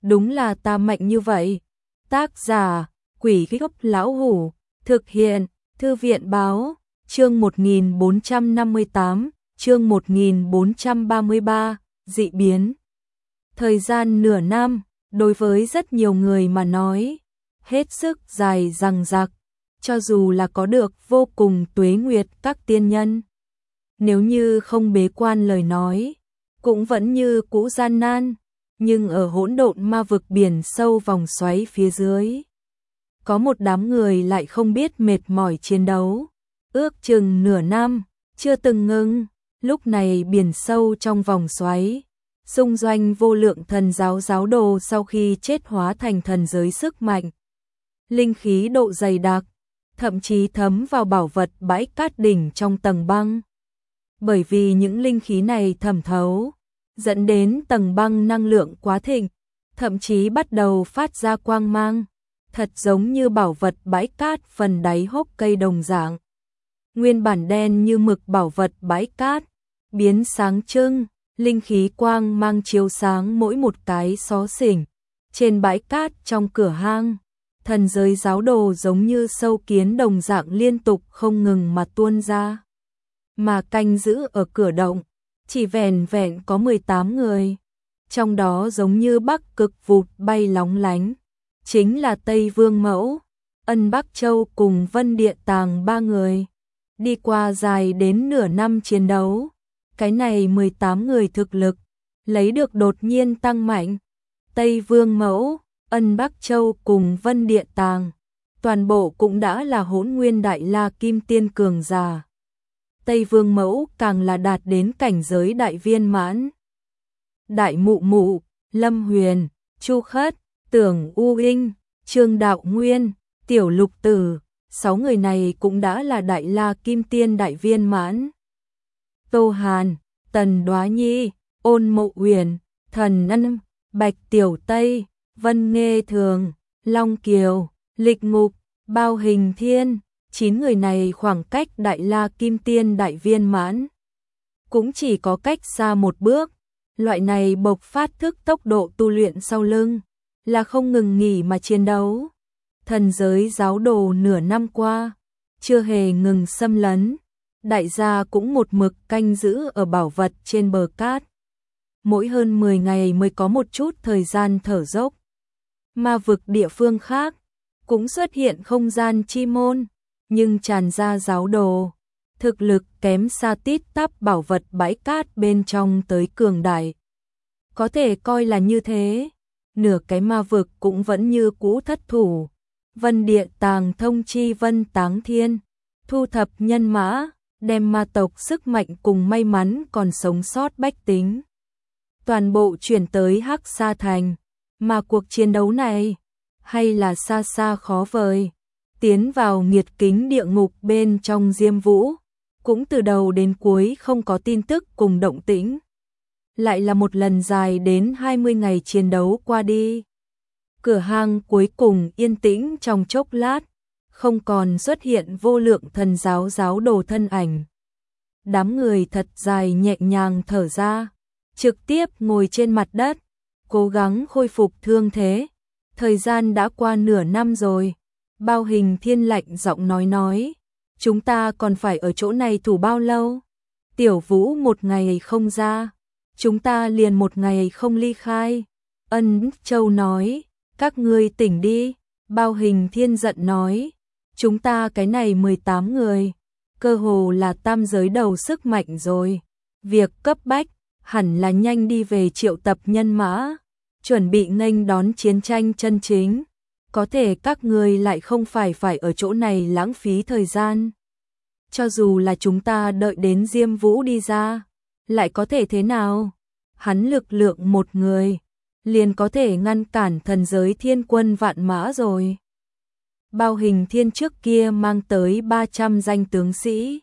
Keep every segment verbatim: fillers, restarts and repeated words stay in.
đúng là ta mạnh như vậy. Tác giả, Quỷ Gốc Lão Hủ, thực hiện, Thư viện Báo, chương một nghìn bốn trăm năm mươi tám, chương một nghìn bốn trăm ba mươi ba, dị biến. Thời gian nửa năm, đối với rất nhiều người mà nói, hết sức dài dằng dặc, cho dù là có được vô cùng tuế nguyệt các tiên nhân. Nếu như không bế quan lời nói, cũng vẫn như cũ gian nan, nhưng ở hỗn độn ma vực biển sâu vòng xoáy phía dưới, có một đám người lại không biết mệt mỏi chiến đấu, ước chừng nửa năm, chưa từng ngưng. Lúc này biển sâu trong vòng xoáy, xung doanh vô lượng thần giáo giáo đồ sau khi chết hóa thành thần giới sức mạnh. Linh khí độ dày đặc, thậm chí thấm vào bảo vật bãi cát đỉnh trong tầng băng. Bởi vì những linh khí này thẩm thấu, dẫn đến tầng băng năng lượng quá thịnh, thậm chí bắt đầu phát ra quang mang, thật giống như bảo vật bãi cát phần đáy hốc cây đồng dạng. Nguyên bản đen như mực bảo vật bãi cát, biến sáng trưng, linh khí quang mang chiếu sáng mỗi một cái xó xỉnh. Trên bãi cát trong cửa hang, thần giới giáo đồ giống như sâu kiến đồng dạng liên tục không ngừng mà tuôn ra. Mà canh giữ ở cửa động, chỉ vẻn vẹn có mười tám người. Trong đó giống như bắc cực vụt bay lóng lánh, chính là Tây Vương Mẫu, Ân Bắc Châu cùng Vân Địa Tàng ba người. Đi qua dài đến nửa năm chiến đấu, cái này mười tám người thực lực, lấy được đột nhiên tăng mạnh. Tây Vương Mẫu, Ân Bắc Châu cùng Vân Địa Tàng, toàn bộ cũng đã là hỗn nguyên đại la kim tiên cường giả. Tây Vương Mẫu càng là đạt đến cảnh giới đại viên mãn. Đại Mụ Mụ, Lâm Huyền, Chu Khất, Tưởng U Inh, Trương Đạo Nguyên, Tiểu Lục Tử, sáu người này cũng đã là đại la kim tiên đại viên mãn. Tô Hàn, Tần Đoá Nhi, Ôn Mộ Uyển, Thần Ân, Bạch Tiểu Tây, Vân Nghê Thường, Long Kiều, Lịch Ngục, Bao Hình Thiên, chín người này khoảng cách đại la kim tiên đại viên mãn cũng chỉ có cách xa một bước. Loại này bộc phát thức tốc độ tu luyện sau lưng là không ngừng nghỉ mà chiến đấu. Thần giới giáo đồ nửa năm qua chưa hề ngừng xâm lấn, đại gia cũng một mực canh giữ ở bảo vật trên bờ cát. Mỗi hơn mười ngày mới có một chút thời gian thở dốc. Ma vực địa phương khác cũng xuất hiện không gian chi môn, nhưng tràn ra giáo đồ, thực lực kém xa tít tắp bảo vật bãi cát bên trong tới cường đại. Có thể coi là như thế, nửa cái ma vực cũng vẫn như cũ thất thủ. Vân Địa Tàng thông chi Vân Táng Thiên, thu thập nhân mã, đem ma tộc sức mạnh cùng may mắn còn sống sót bách tính toàn bộ chuyển tới Hắc Sa Thành. Mà cuộc chiến đấu này hay là xa xa khó vời. Tiến vào nghiệt kính địa ngục bên trong Diêm Vũ, cũng từ đầu đến cuối không có tin tức cùng động tĩnh. Lại là một lần dài đến hai mươi ngày chiến đấu qua đi. Cửa hang cuối cùng yên tĩnh trong chốc lát, không còn xuất hiện vô lượng thần giáo giáo đồ thân ảnh. Đám người thật dài nhẹ nhàng thở ra, trực tiếp ngồi trên mặt đất, cố gắng khôi phục thương thế. Thời gian đã qua nửa năm rồi. Bao Hình Thiên lạnh giọng nói nói, chúng ta còn phải ở chỗ này thủ bao lâu? Tiểu Vũ một ngày không ra, chúng ta liền một ngày không ly khai. Ân Châu nói, các ngươi tỉnh đi. Bao Hình Thiên giận nói, chúng ta cái này mười tám người, cơ hồ là tam giới đầu sức mạnh rồi. Việc cấp bách, hẳn là nhanh đi về triệu tập nhân mã, chuẩn bị nghênh đón chiến tranh chân chính. Có thể các ngươi lại không phải phải ở chỗ này lãng phí thời gian. Cho dù là chúng ta đợi đến Diêm Vũ đi ra, lại có thể thế nào? Hắn lực lượng một người, liền có thể ngăn cản thần giới thiên quân vạn mã rồi. Bao Hình Thiên trước kia mang tới ba trăm danh tướng sĩ.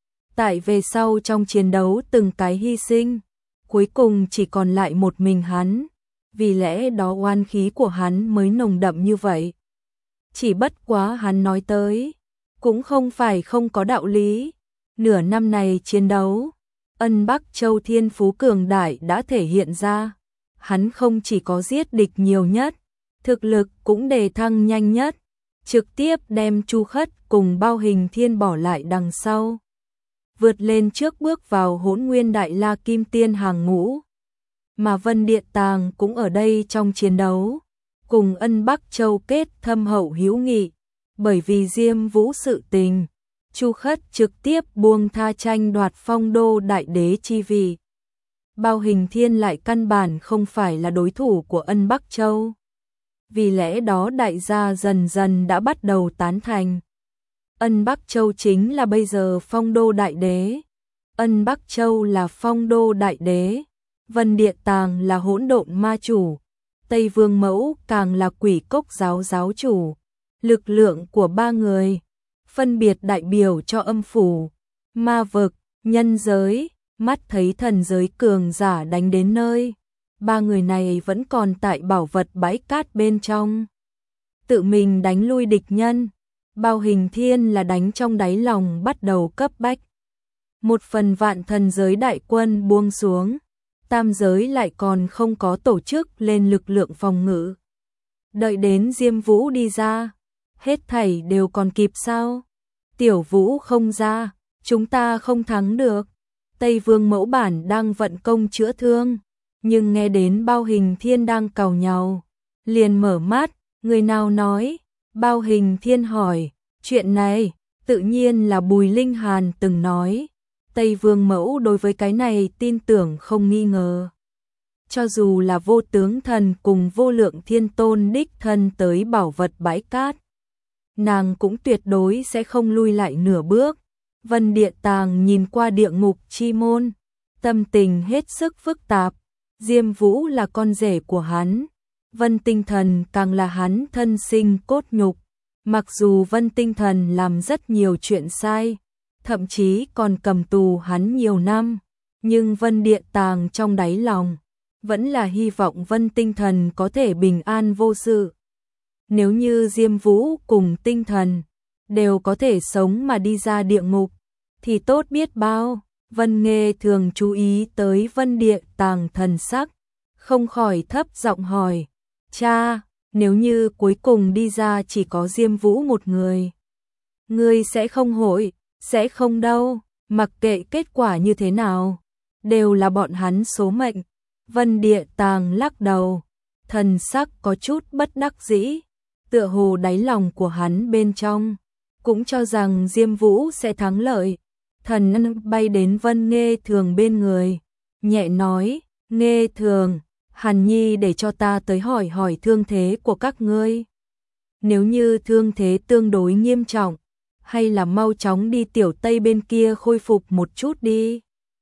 Tại về sau trong chiến đấu từng cái hy sinh, cuối cùng chỉ còn lại một mình hắn. Vì lẽ đó oan khí của hắn mới nồng đậm như vậy. Chỉ bất quá hắn nói tới, cũng không phải không có đạo lý. Nửa năm này chiến đấu, Ân Bắc Châu thiên phú cường đại đã thể hiện ra. hắn không chỉ có giết địch nhiều nhất, thực lực cũng đề thăng nhanh nhất, trực tiếp đem Chu Khất cùng Bao Hình Thiên bỏ lại đằng sau, vượt lên trước bước vào Hỗn Nguyên Đại La Kim Tiên hàng ngũ. Mà Vân Địa Tàng cũng ở đây trong chiến đấu, cùng Ân Bắc Châu kết thâm hậu hữu nghị, bởi vì Diêm Vũ sự tình, Chu Khất trực tiếp buông tha tranh đoạt Phong Đô Đại Đế chi vị. Bao Hình Thiên lại căn bản không phải là đối thủ của Ân Bắc Châu. Vì lẽ đó đại gia dần dần đã bắt đầu tán thành. Ân Bắc Châu chính là bây giờ Phong Đô Đại Đế. Ân Bắc Châu là Phong Đô Đại Đế. Vân Địa Tàng là hỗn độn ma chủ. Tây Vương Mẫu càng là quỷ cốc giáo giáo chủ. Lực lượng của ba người, phân biệt đại biểu cho âm phủ, ma vực, nhân giới, mắt thấy thần giới cường giả đánh đến nơi. Ba người này vẫn còn tại bảo vật bãi cát bên trong. Tự mình đánh lui địch nhân. Bao Hình Thiên là đánh trong đáy lòng bắt đầu cấp bách. Một phần vạn thần giới đại quân buông xuống. Tam giới lại còn không có tổ chức lên lực lượng phòng ngự. Đợi đến Diêm Vũ đi ra, hết thảy đều còn kịp sao? Tiểu Vũ không ra, chúng ta không thắng được. Tây Vương Mẫu bản đang vận công chữa thương, nhưng nghe đến Bao Hình Thiên đang càu nhàu, liền mở mắt, người nào nói? Bao Hình Thiên hỏi, chuyện này, tự nhiên là Bùi Linh Hàn từng nói. Tây Vương Mẫu đối với cái này tin tưởng không nghi ngờ. Cho dù là Vô Tướng Thần cùng Vô Lượng Thiên Tôn đích thân tới bảo vật bãi cát, nàng cũng tuyệt đối sẽ không lui lại nửa bước. Vân Địa Tàng nhìn qua địa ngục chi môn, tâm tình hết sức phức tạp. Diêm Vũ là con rể của hắn, Vân Tinh Thần càng là hắn thân sinh cốt nhục. Mặc dù Vân Tinh Thần làm rất nhiều chuyện sai, thậm chí còn cầm tù hắn nhiều năm, nhưng Vân Địa Tàng trong đáy lòng vẫn là hy vọng Vân Tinh Thần có thể bình an vô sự. Nếu như Diêm Vũ cùng Tinh Thần đều có thể sống mà đi ra địa ngục, thì tốt biết bao. Vân Nghê thường chú ý tới Vân Địa Tàng thần sắc, không khỏi thấp giọng hỏi, cha, nếu như cuối cùng đi ra chỉ có Diêm Vũ một người, ngươi sẽ không hội, sẽ không đâu, mặc kệ kết quả như thế nào, đều là bọn hắn số mệnh. Vân Địa Tàng lắc đầu, thần sắc có chút bất đắc dĩ, tựa hồ đáy lòng của hắn bên trong cũng cho rằng Diêm Vũ sẽ thắng lợi. Thần bay đến Vân Nghê Thường bên người, nhẹ nói, Nghê Thường, Hàn Nhi để cho ta tới hỏi hỏi thương thế của các ngươi. Nếu như thương thế tương đối nghiêm trọng, hay là mau chóng đi Tiểu Tây bên kia khôi phục một chút đi.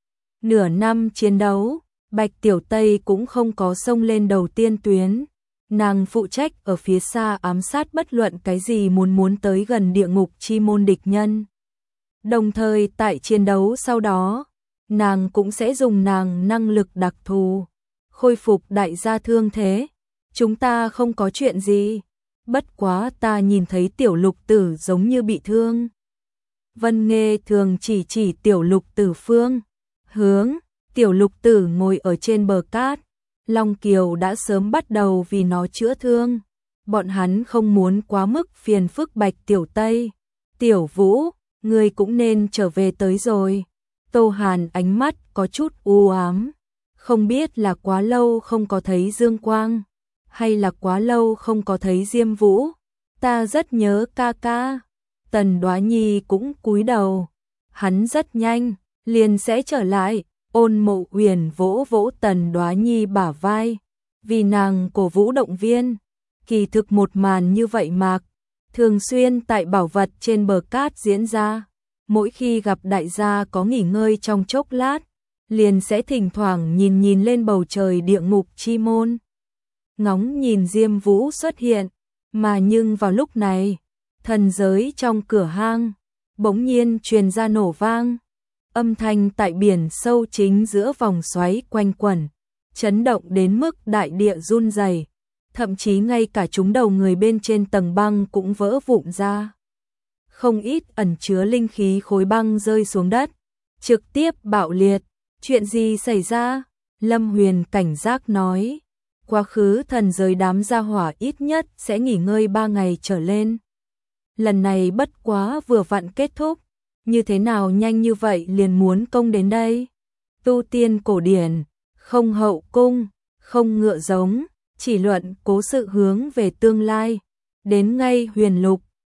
Nửa năm chiến đấu, Bạch Tiểu Tây cũng không có xông lên đầu tiên tuyến. Nàng phụ trách ở phía xa ám sát bất luận cái gì muốn muốn tới gần địa ngục chi môn địch nhân. Đồng thời tại chiến đấu sau đó, nàng cũng sẽ dùng nàng năng lực đặc thù, khôi phục đại gia thương thế. Chúng ta không có chuyện gì, bất quá ta nhìn thấy Tiểu Lục Tử giống như bị thương. Vân Nghê Thường chỉ chỉ Tiểu Lục Tử phương hướng. Tiểu Lục Tử ngồi ở trên bờ cát, Long Kiều đã sớm bắt đầu vì nó chữa thương. Bọn hắn không muốn quá mức phiền phức Bạch Tiểu Tây. Tiểu Vũ, ngươi cũng nên trở về tới rồi. Tô Hàn ánh mắt có chút u ám, không biết là quá lâu không có thấy Dương Quang, hay là quá lâu không có thấy Diêm Vũ. Ta rất nhớ ca ca. Tần Đoá Nhi cũng cúi đầu, hắn rất nhanh liền sẽ trở lại. Ôn Mộ Uyển vỗ vỗ Tần Đoá Nhi bả vai, vì nàng cổ vũ động viên. Kỳ thực một màn như vậy mạc thường xuyên tại bảo vật trên bờ cát diễn ra. Mỗi khi gặp đại gia có nghỉ ngơi trong chốc lát, liền sẽ thỉnh thoảng nhìn nhìn lên bầu trời địa ngục chi môn, ngóng nhìn Diêm Vũ xuất hiện. Mà nhưng vào lúc này, thần giới trong cửa hang bỗng nhiên truyền ra nổ vang. Âm thanh tại biển sâu chính giữa vòng xoáy quanh quẩn, chấn động đến mức đại địa run rẩy, thậm chí ngay cả chúng đầu người bên trên tầng băng cũng vỡ vụn ra. Không ít ẩn chứa linh khí khối băng rơi xuống đất, trực tiếp bạo liệt. Chuyện gì xảy ra? Lâm Huyền cảnh giác nói, quá khứ thần giới đám gia hỏa ít nhất sẽ nghỉ ngơi ba ngày trở lên. Lần này bất quá vừa vặn kết thúc, như thế nào nhanh như vậy liền muốn công đến đây? Tu tiên cổ điển, không hậu cung, không ngựa giống, chỉ luận cố sự hướng về tương lai, đến ngay huyền lục,